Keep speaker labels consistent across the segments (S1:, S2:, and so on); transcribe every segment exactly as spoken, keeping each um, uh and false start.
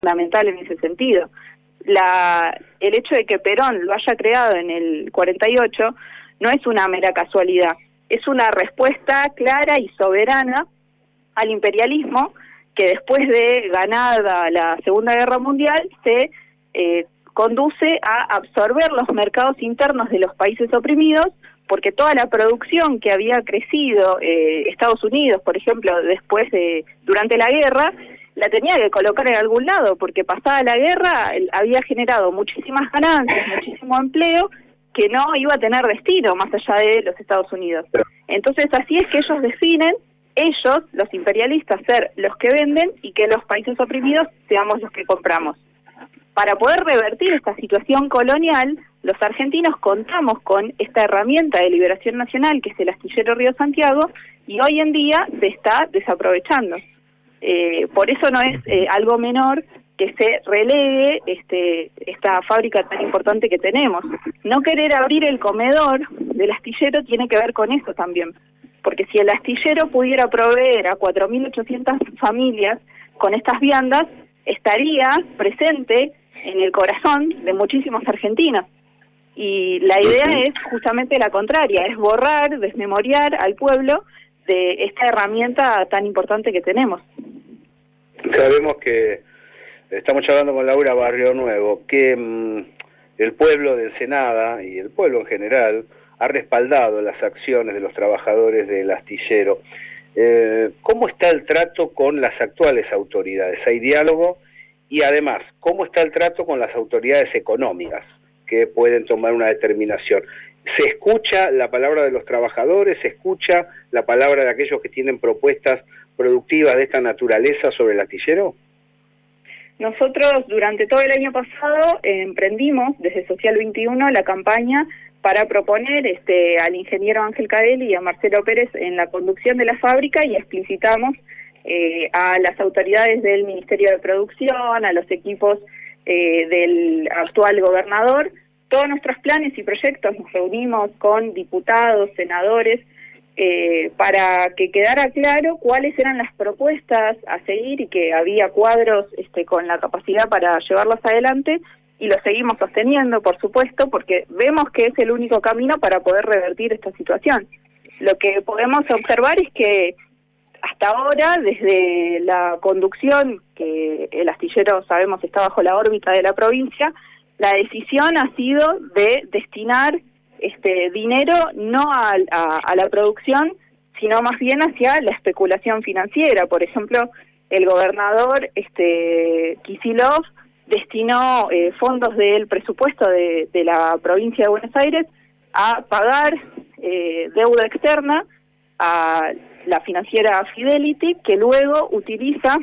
S1: fundamental en ese sentido. La, el hecho de que Perón lo haya creado en el cuarenta y ocho no es una mera casualidad, es una respuesta clara y soberana al imperialismo que después de ganada la Segunda Guerra Mundial se eh, conduce a absorber los mercados internos de los países oprimidos, porque toda la producción que había crecido eh, Estados Unidos, por ejemplo, después de durante la guerra, la tenía que colocar en algún lado, porque pasada la guerra había generado muchísimas ganancias, muchísimo empleo, que no iba a tener destino más allá de los Estados Unidos. Entonces así es que ellos definen, ellos, los imperialistas, ser los que venden y que los países oprimidos seamos los que compramos. Para poder revertir esta situación colonial, los argentinos contamos con esta herramienta de liberación nacional, que es el astillero Río Santiago, y hoy en día se está desaprovechando. Eh, por eso no es eh, algo menor que se relegue este, esta fábrica tan importante que tenemos. No querer abrir el comedor del astillero tiene que ver con eso también, porque si el astillero pudiera proveer a cuatro mil ochocientas familias con estas viandas, estaría presente en el corazón de muchísimos argentinos. Y la idea es justamente la contraria, es borrar, desmemoriar al pueblo de esta herramienta tan importante que tenemos.
S2: Sabemos que estamos charlando con Laura Barrio Nuevo, que mmm, el pueblo de Ensenada y el pueblo en general ha respaldado las acciones de los trabajadores del astillero. Eh, ¿Cómo está el trato con las actuales autoridades? ¿Hay diálogo? Y además, ¿cómo está el trato con las autoridades económicas que pueden tomar una determinación? ¿Se escucha la palabra de los trabajadores? ¿Se escucha la palabra de aquellos que tienen propuestas productivas de esta naturaleza sobre el astillero?
S1: Nosotros durante todo el año pasado eh, emprendimos desde Social veintiuno la campaña para proponer este, al ingeniero Ángel Cadelli y a Marcelo Pérez en la conducción de la fábrica, y explicitamos eh, a las autoridades del Ministerio de Producción, a los equipos eh, del actual gobernador, todos nuestros planes y proyectos. Nos reunimos con diputados, senadores, eh, para que quedara claro cuáles eran las propuestas a seguir y que había cuadros este, con la capacidad para llevarlos adelante, y lo seguimos sosteniendo, por supuesto, porque vemos que es el único camino para poder revertir esta situación. Lo que podemos observar es que hasta ahora, desde la conducción, que el astillero sabemos está bajo la órbita de la provincia, la decisión ha sido de destinar este dinero no a, a, a la producción, sino más bien hacia la especulación financiera. Por ejemplo, el gobernador este Kicillof destinó eh, fondos del presupuesto de, de la provincia de Buenos Aires a pagar eh, deuda externa a la financiera Fidelity, que luego utiliza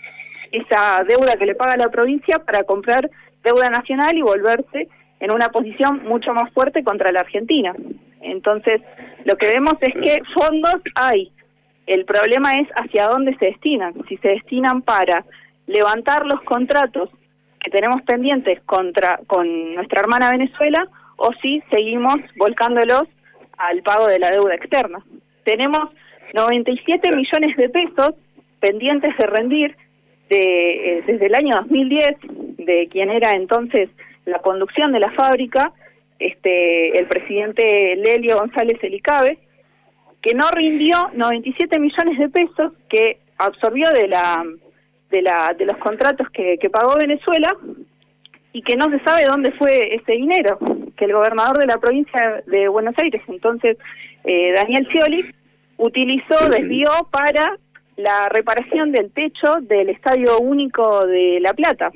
S1: esa deuda que le paga la provincia para comprar deuda nacional y volverse en una posición mucho más fuerte contra la Argentina. Entonces, lo que vemos es que fondos hay. El problema es hacia dónde se destinan. Si se destinan para levantar los contratos que tenemos pendientes contra con nuestra hermana Venezuela, o si seguimos volcándolos al pago de la deuda externa. Tenemos noventa y siete millones de pesos pendientes de rendir de, eh, desde el año dos mil diez, de quien era entonces la conducción de la fábrica, este el presidente Lelio González Elicabe, que no rindió noventa y siete millones de pesos que absorbió de la de la de los contratos que, que pagó Venezuela, y que no se sabe dónde fue ese dinero, que el gobernador de la provincia de Buenos Aires, entonces eh, Daniel Scioli, utilizó, desvió para la reparación del techo del Estadio Único de La Plata,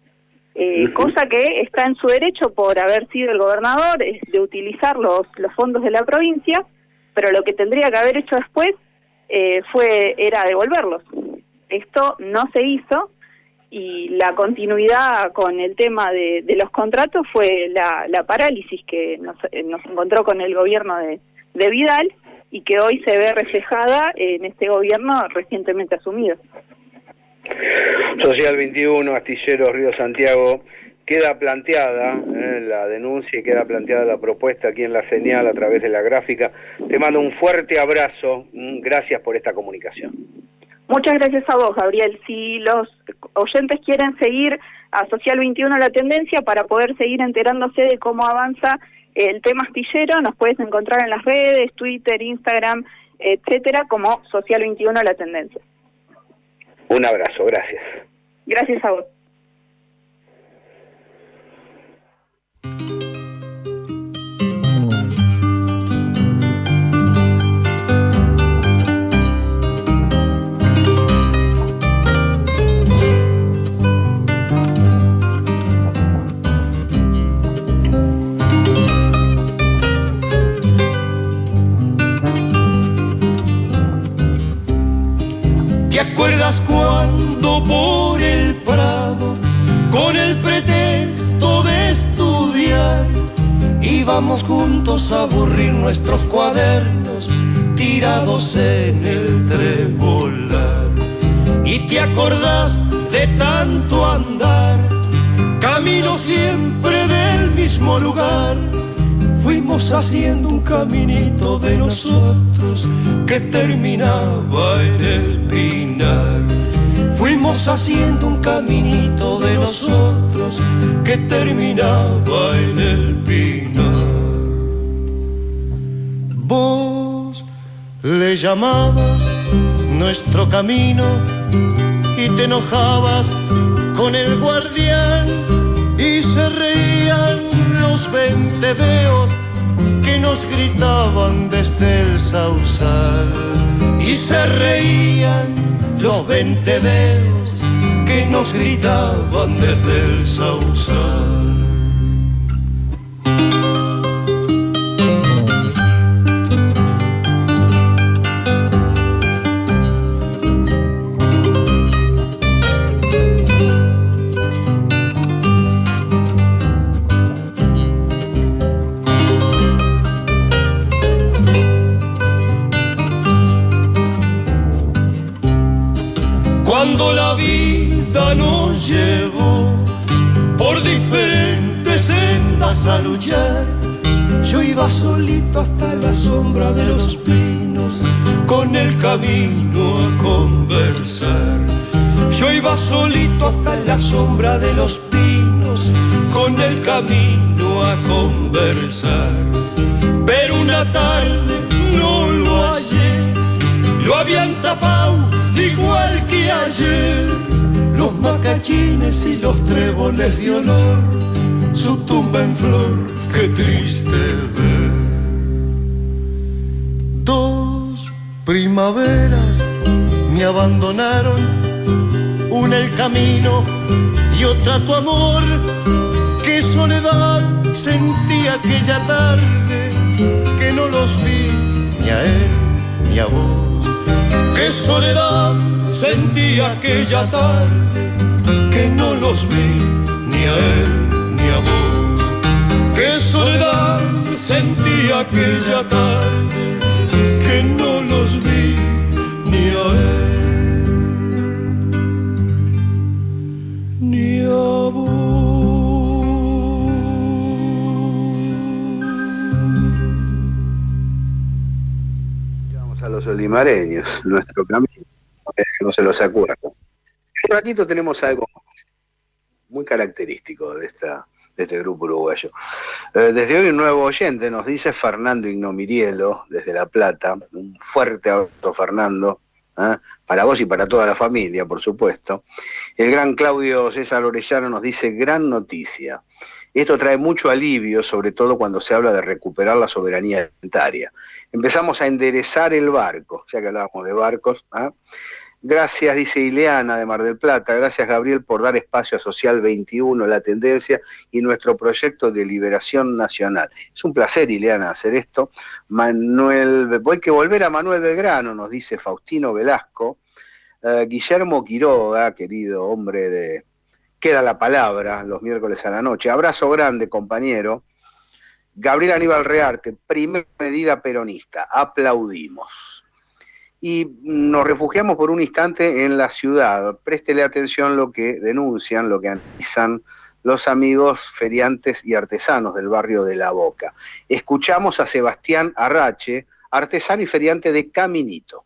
S1: eh, cosa que está en su derecho por haber sido el gobernador, es de utilizar los, los fondos de la provincia, pero lo que tendría que haber hecho después eh, fue era devolverlos. Esto no se hizo, y la continuidad con el tema de, de los contratos fue la, la parálisis que nos, nos encontró con el gobierno de, de Vidal, y que hoy se ve reflejada en este gobierno recientemente asumido.
S2: Social veintiuno, Astillero Río Santiago, queda planteada eh, la denuncia y queda planteada la propuesta aquí en la señal a través de la gráfica. Te mando un fuerte abrazo, gracias por esta comunicación.
S1: Muchas gracias a vos, Gabriel. Si los oyentes quieren seguir a Social veintiuno La Tendencia para poder seguir enterándose de cómo avanza el tema astillero, nos puedes encontrar en las redes, Twitter, Instagram, etcétera, como Social veintiuno La Tendencia.
S2: Un abrazo, gracias.
S1: Gracias a vos.
S3: ¿Te acuerdas cuando por el Prado, con el pretexto de estudiar, íbamos juntos a aburrir nuestros cuadernos tirados en el trebolar? ¿Y te acordás de tanto andar, camino siempre del mismo lugar? Fuimos haciendo un caminito de nosotros que terminaba en el Pinar. Fuimos haciendo un caminito de nosotros que terminaba en el Pinar. Vos le llamabas nuestro camino y te enojabas con el guardián y se reían los venteveos que nos gritaban desde el sausal. Y se reían los venteveos que nos gritaban desde el sausal. Cuando la vida nos llevó por diferentes sendas a luchar, yo iba solito hasta la sombra de los pinos con el camino a conversar. Yo iba solito hasta la sombra de los pinos con el camino a conversar. Pero una tarde no lo hallé, lo habían tapado igual que ayer, los macachines y los tréboles de olor, su tumba en flor, qué triste ver. Dos primaveras me abandonaron, una el camino y otra tu amor. Qué soledad sentí aquella tarde, que no los vi ni a él ni a vos. Qué soledad sentí aquella tarde, que no los vi ni a él ni a vos. Qué soledad sentí aquella tarde, que no los vi ni a él ni a vos.
S2: A los olimareños, nuestro camino, que no se los acuerda. En un ratito tenemos algo muy característico de, esta, de este grupo uruguayo. Eh, desde hoy un nuevo oyente, nos dice Fernando Ignomirielo, desde La Plata. Un fuerte abrazo, Fernando, ¿eh? Para vos y para toda la familia, por supuesto. El gran Claudio César Orellano nos dice, gran noticia. Esto trae mucho alivio, sobre todo cuando se habla de recuperar la soberanía alimentaria. Empezamos a enderezar el barco, ya que hablábamos de barcos. ¿eh? Gracias, dice Ileana de Mar del Plata, gracias Gabriel por dar espacio a Social veintiuno, La Tendencia y nuestro proyecto de liberación nacional. Es un placer, Ileana, hacer esto. Manuel, hay que volver a Manuel Belgrano, nos dice Faustino Velasco. Uh, Guillermo Quiroga, querido hombre de... Queda la palabra los miércoles a la noche. Abrazo grande, compañero. Gabriel Aníbal Rearte, primera medida peronista, aplaudimos. Y nos refugiamos por un instante en la ciudad. Préstele atención lo que denuncian, lo que analizan los amigos feriantes y artesanos del barrio de La Boca. Escuchamos a Sebastián Arrache, artesano y feriante de Caminito.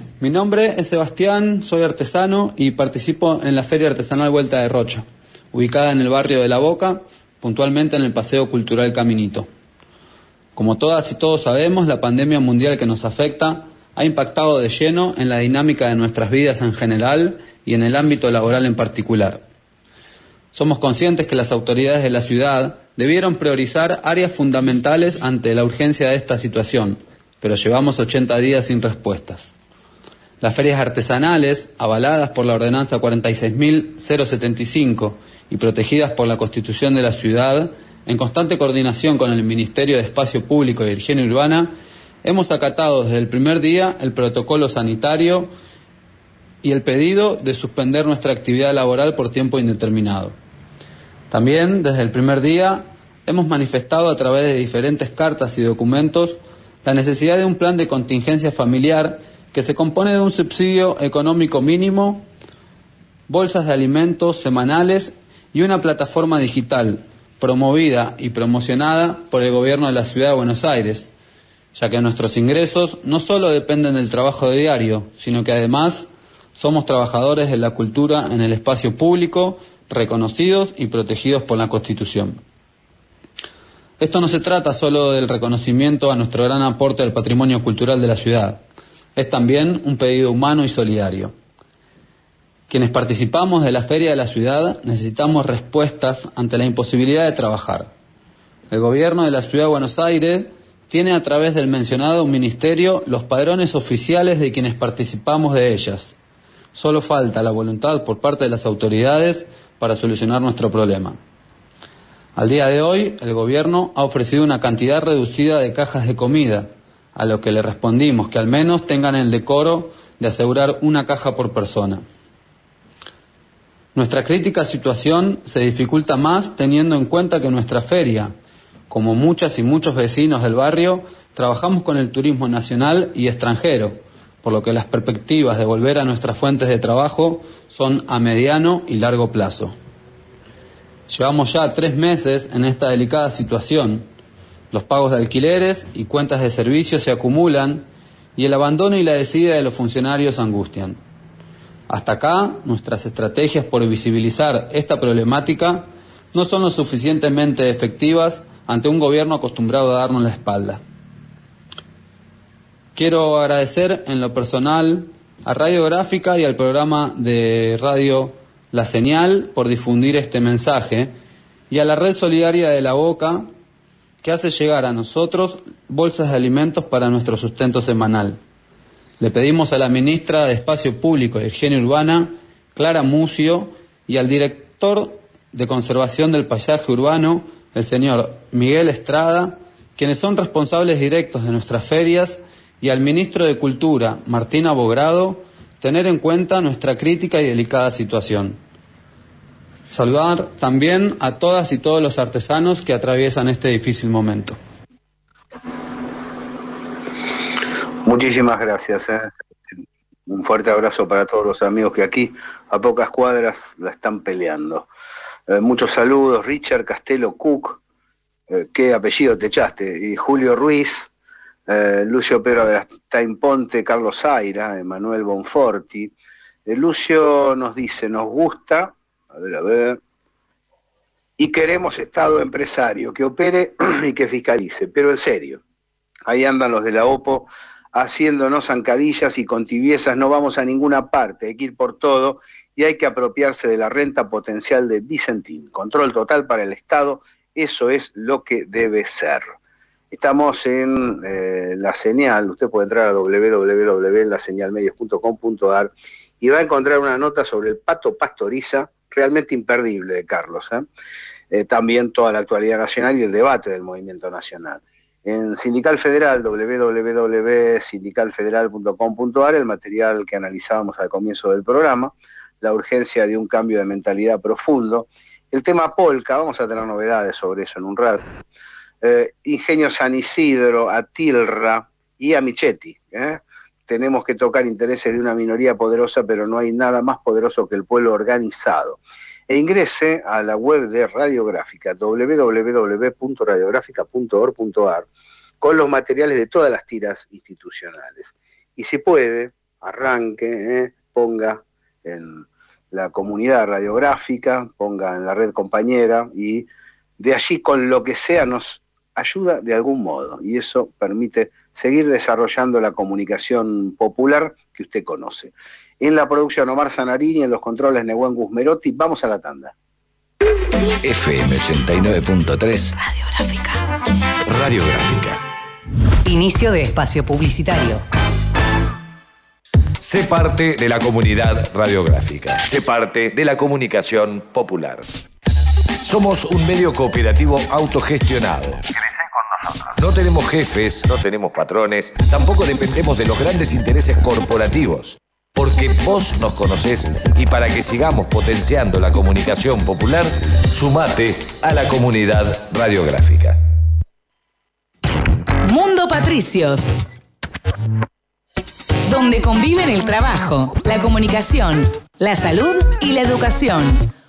S4: Mi nombre es Sebastián, soy artesano y participo en la Feria Artesanal Vuelta de Rocha, ubicada en el barrio de La Boca, puntualmente en el Paseo Cultural Caminito. Como todas y todos sabemos, la pandemia mundial que nos afecta ha impactado de lleno en la dinámica de nuestras vidas en general y en el ámbito laboral en particular. Somos conscientes que las autoridades de la ciudad debieron priorizar áreas fundamentales ante la urgencia de esta situación, pero llevamos ochenta días sin respuestas. Las ferias artesanales, avaladas por la Ordenanza cuarenta y seis mil setenta y cinco y protegidas por la Constitución de la ciudad, en constante coordinación con el Ministerio de Espacio Público y Higiene Urbana, hemos acatado desde el primer día el protocolo sanitario y el pedido de suspender nuestra actividad laboral por tiempo indeterminado. También, desde el primer día, hemos manifestado a través de diferentes cartas y documentos la necesidad de un plan de contingencia familiar que se compone de un subsidio económico mínimo, bolsas de alimentos semanales y una plataforma digital promovida y promocionada por el gobierno de la Ciudad de Buenos Aires, ya que nuestros ingresos no solo dependen del trabajo diario, sino que además somos trabajadores de la cultura en el espacio público, reconocidos y protegidos por la Constitución. Esto no se trata solo del reconocimiento a nuestro gran aporte al patrimonio cultural de la ciudad, es también un pedido humano y solidario. Quienes participamos de la Feria de la Ciudad necesitamos respuestas ante la imposibilidad de trabajar. El gobierno de la Ciudad de Buenos Aires tiene a través del mencionado ministerio los padrones oficiales de quienes participamos de ellas. Solo falta la voluntad por parte de las autoridades para solucionar nuestro problema. Al día de hoy, el gobierno ha ofrecido una cantidad reducida de cajas de comida, a lo que le respondimos que al menos tengan el decoro de asegurar una caja por persona. Nuestra crítica situación se dificulta más teniendo en cuenta que nuestra feria, como muchas y muchos vecinos del barrio, trabajamos con el turismo nacional y extranjero, por lo que las perspectivas de volver a nuestras fuentes de trabajo son a mediano y largo plazo. Llevamos ya tres meses en esta delicada situación. Los pagos de alquileres y cuentas de servicios se acumulan y el abandono y la desidia de los funcionarios angustian. Hasta acá, nuestras estrategias por visibilizar esta problemática no son lo suficientemente efectivas ante un gobierno acostumbrado a darnos la espalda. Quiero agradecer en lo personal a Radio Gráfica y al programa de radio La Señal por difundir este mensaje y a la Red Solidaria de La Boca que hace llegar a nosotros bolsas de alimentos para nuestro sustento semanal. Le pedimos a la ministra de Espacio Público y Higiene Urbana, Clara Mucio, y al director de Conservación del Paisaje Urbano, el señor Miguel Estrada, quienes son responsables directos de nuestras ferias, y al ministro de Cultura, Martín Abogrado, tener en cuenta nuestra crítica y delicada situación. Saludar también a todas y todos los artesanos que atraviesan este difícil momento.
S2: Muchísimas gracias. ¿eh? Un fuerte abrazo para todos los amigos que aquí a pocas cuadras la están peleando. Eh, muchos saludos, Richard Castelo Cook, eh, qué apellido te echaste, y Julio Ruiz, eh, Lucio Pedro Agustín Ponte, Carlos Zaira, Emanuel Bonforti. Eh, Lucio nos dice, nos gusta, a ver, a ver, y queremos Estado empresario que opere y que fiscalice, pero en serio, ahí andan los de la OPO haciéndonos zancadillas y con tibiezas no vamos a ninguna parte, hay que ir por todo y hay que apropiarse de la renta potencial de Vicentín. Control total para el Estado, eso es lo que debe ser. Estamos en eh, La Señal, usted puede entrar a doble u doble u doble u punto la señal medios punto com punto a r y va a encontrar una nota sobre el Pato Pastoriza, realmente imperdible de Carlos. ¿eh? Eh, también toda la actualidad nacional y el debate del movimiento nacional. En Sindical Federal, doble u doble u doble u punto sindical federal punto com punto a r, el material que analizábamos al comienzo del programa, la urgencia de un cambio de mentalidad profundo. El tema Polka, vamos a tener novedades sobre eso en un rato. Eh, Ingenio San Isidro, Atilra y a Michetti. ¿eh? Tenemos que tocar intereses de una minoría poderosa, pero no hay nada más poderoso que el pueblo organizado. E ingrese a la web de Radiográfica, doble u doble u doble u punto radiográfica punto org punto a r, con los materiales de todas las tiras institucionales. Y si puede, arranque, ¿eh? ponga en la comunidad radiográfica, ponga en la red compañera y de allí con lo que sea nos ayuda de algún modo y eso permite seguir desarrollando la comunicación popular que usted conoce. En la producción Omar Zanarini, en los controles Nehuen Guzmerotti. Vamos a la tanda.
S5: F M ochenta y nueve punto tres Radiográfica. Radiográfica.
S6: Inicio de espacio publicitario.
S5: Sé parte de la comunidad radiográfica. Sé parte de la comunicación popular. Somos un medio cooperativo autogestionado. Crecé con nosotros. No tenemos jefes, no tenemos patrones, tampoco dependemos de los grandes intereses corporativos. Porque vos nos conocés y para que sigamos potenciando la comunicación popular, sumate a la comunidad radiográfica.
S6: Mundo Patricios, donde conviven el trabajo, la comunicación, la salud y la educación.